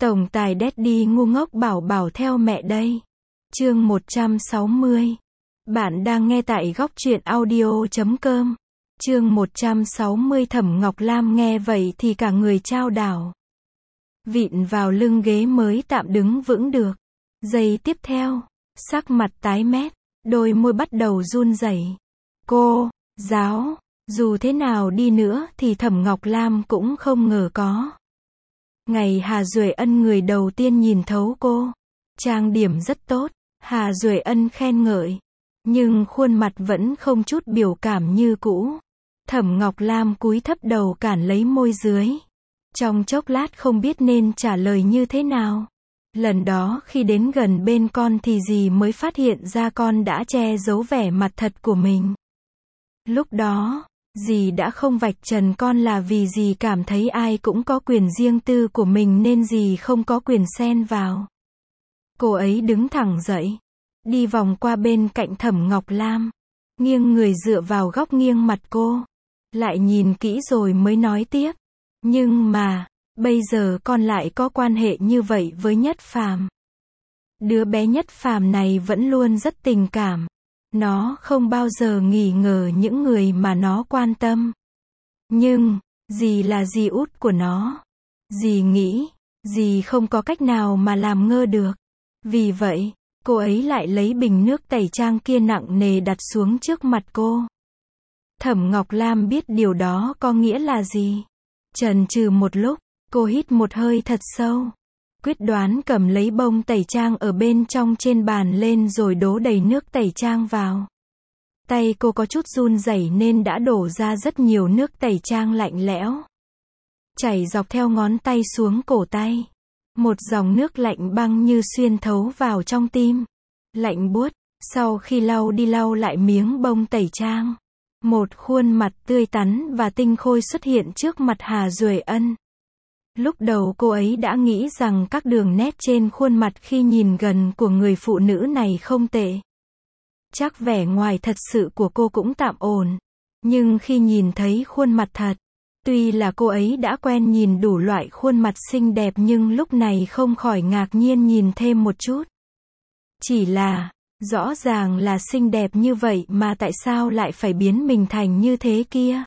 Tổng tài Daddy ngu ngốc bảo bảo theo mẹ đây. Chương 160. Bạn đang nghe tại góc truyện audio.com. Chương 160. Thẩm Ngọc Lam nghe vậy thì cả người chao đảo. Vịn vào lưng ghế mới tạm đứng vững được. Giây tiếp theo, sắc mặt tái mét, đôi môi bắt đầu run rẩy. Cô giáo, dù thế nào đi nữa thì Thẩm Ngọc Lam cũng không ngờ có ngày Hà Duệ Ân người đầu tiên nhìn thấu cô. Trang điểm rất tốt, Hà Duệ Ân khen ngợi. Nhưng khuôn mặt vẫn không chút biểu cảm như cũ. Thẩm Ngọc Lam cúi thấp đầu cản lấy môi dưới. Trong chốc lát không biết nên trả lời như thế nào. Lần đó khi đến gần bên con thì dì mới phát hiện ra con đã che giấu vẻ mặt thật của mình. Lúc đó, dì đã không vạch trần con là vì dì cảm thấy ai cũng có quyền riêng tư của mình nên dì không có quyền xen vào. Cô ấy đứng thẳng dậy, đi vòng qua bên cạnh Thẩm Ngọc Lam, nghiêng người dựa vào góc nghiêng mặt cô, lại nhìn kỹ rồi mới nói tiếp. Nhưng mà, bây giờ con lại có quan hệ như vậy với Nhất Phàm. Đứa bé Nhất Phàm này vẫn luôn rất tình cảm. Nó không bao giờ nghi ngờ những người mà nó quan tâm. Nhưng, dì là dì út của nó. Dì nghĩ, dì không có cách nào mà làm ngơ được. Vì vậy, cô ấy lại lấy bình nước tẩy trang kia nặng nề đặt xuống trước mặt cô. Thẩm Ngọc Lam biết điều đó có nghĩa là gì. Chần chừ một lúc, cô hít một hơi thật sâu. Quyết đoán cầm lấy bông tẩy trang ở bên trong trên bàn lên rồi đổ đầy nước tẩy trang vào. Tay cô có chút run rẩy nên đã đổ ra rất nhiều nước tẩy trang lạnh lẽo. Chảy dọc theo ngón tay xuống cổ tay. Một dòng nước lạnh băng như xuyên thấu vào trong tim. Lạnh buốt, sau khi lau đi lau lại miếng bông tẩy trang. Một khuôn mặt tươi tắn và tinh khôi xuất hiện trước mặt Hà Duệ Ân. Lúc đầu cô ấy đã nghĩ rằng các đường nét trên khuôn mặt khi nhìn gần của người phụ nữ này không tệ. Chắc vẻ ngoài thật sự của cô cũng tạm ổn. Nhưng khi nhìn thấy khuôn mặt thật, tuy là cô ấy đã quen nhìn đủ loại khuôn mặt xinh đẹp nhưng lúc này không khỏi ngạc nhiên nhìn thêm một chút. Chỉ là, rõ ràng là xinh đẹp như vậy mà tại sao lại phải biến mình thành như thế kia?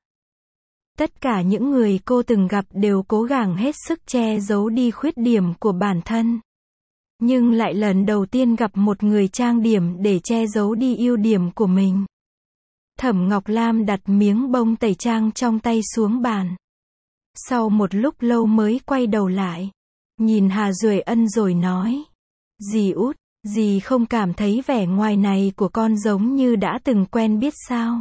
Tất cả những người cô từng gặp đều cố gắng hết sức che giấu đi khuyết điểm của bản thân. Nhưng lại lần đầu tiên gặp một người trang điểm để che giấu đi ưu điểm của mình. Thẩm Ngọc Lam đặt miếng bông tẩy trang trong tay xuống bàn. Sau một lúc lâu mới quay đầu lại. Nhìn Hà Duệ Ân rồi nói. Dì út, dì không cảm thấy vẻ ngoài này của con giống như đã từng quen biết sao?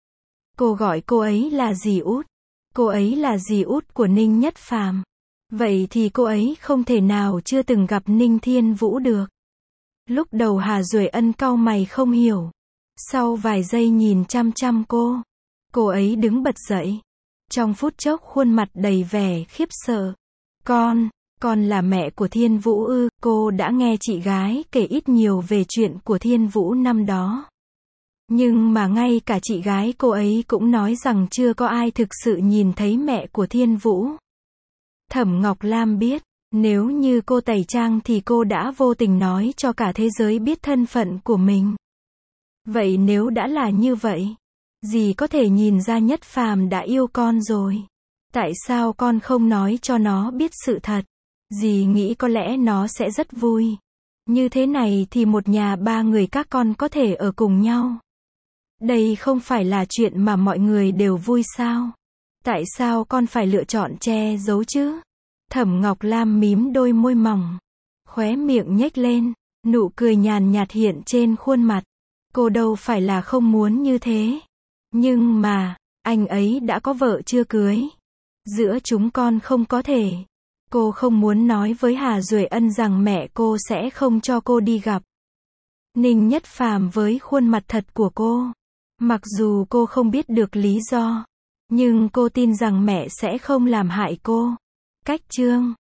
Cô gọi cô ấy là dì út. Cô ấy là dì út của Ninh Nhất Phàm. Vậy thì cô ấy không thể nào chưa từng gặp Ninh Thiên Vũ được. Lúc đầu Hà Duệ Ân cau mày không hiểu. Sau vài giây nhìn chăm chăm cô ấy đứng bật dậy. Trong phút chốc khuôn mặt đầy vẻ khiếp sợ. Con là mẹ của Thiên Vũ ư? Cô đã nghe chị gái kể ít nhiều về chuyện của Thiên Vũ năm đó. Nhưng mà ngay cả chị gái cô ấy cũng nói rằng chưa có ai thực sự nhìn thấy mẹ của Thiên Vũ. Thẩm Ngọc Lam biết, nếu như cô tẩy trang thì cô đã vô tình nói cho cả thế giới biết thân phận của mình. Vậy nếu đã là như vậy, dì có thể nhìn ra Nhất Phàm đã yêu con rồi. Tại sao con không nói cho nó biết sự thật? Dì nghĩ có lẽ nó sẽ rất vui. Như thế này thì một nhà ba người các con có thể ở cùng nhau. Đây không phải là chuyện mà mọi người đều vui sao? Tại sao con phải lựa chọn che giấu chứ? Thẩm Ngọc Lam mím đôi môi mỏng. Khóe miệng nhếch lên. Nụ cười nhàn nhạt hiện trên khuôn mặt. Cô đâu phải là không muốn như thế. Nhưng mà, anh ấy đã có vợ chưa cưới. Giữa chúng con không có thể. Cô không muốn nói với Hà Duệ Ân rằng mẹ cô sẽ không cho cô đi gặp Ninh Nhất Phàm với khuôn mặt thật của cô. Mặc dù cô không biết được lý do, nhưng cô tin rằng mẹ sẽ không làm hại cô. Cách chương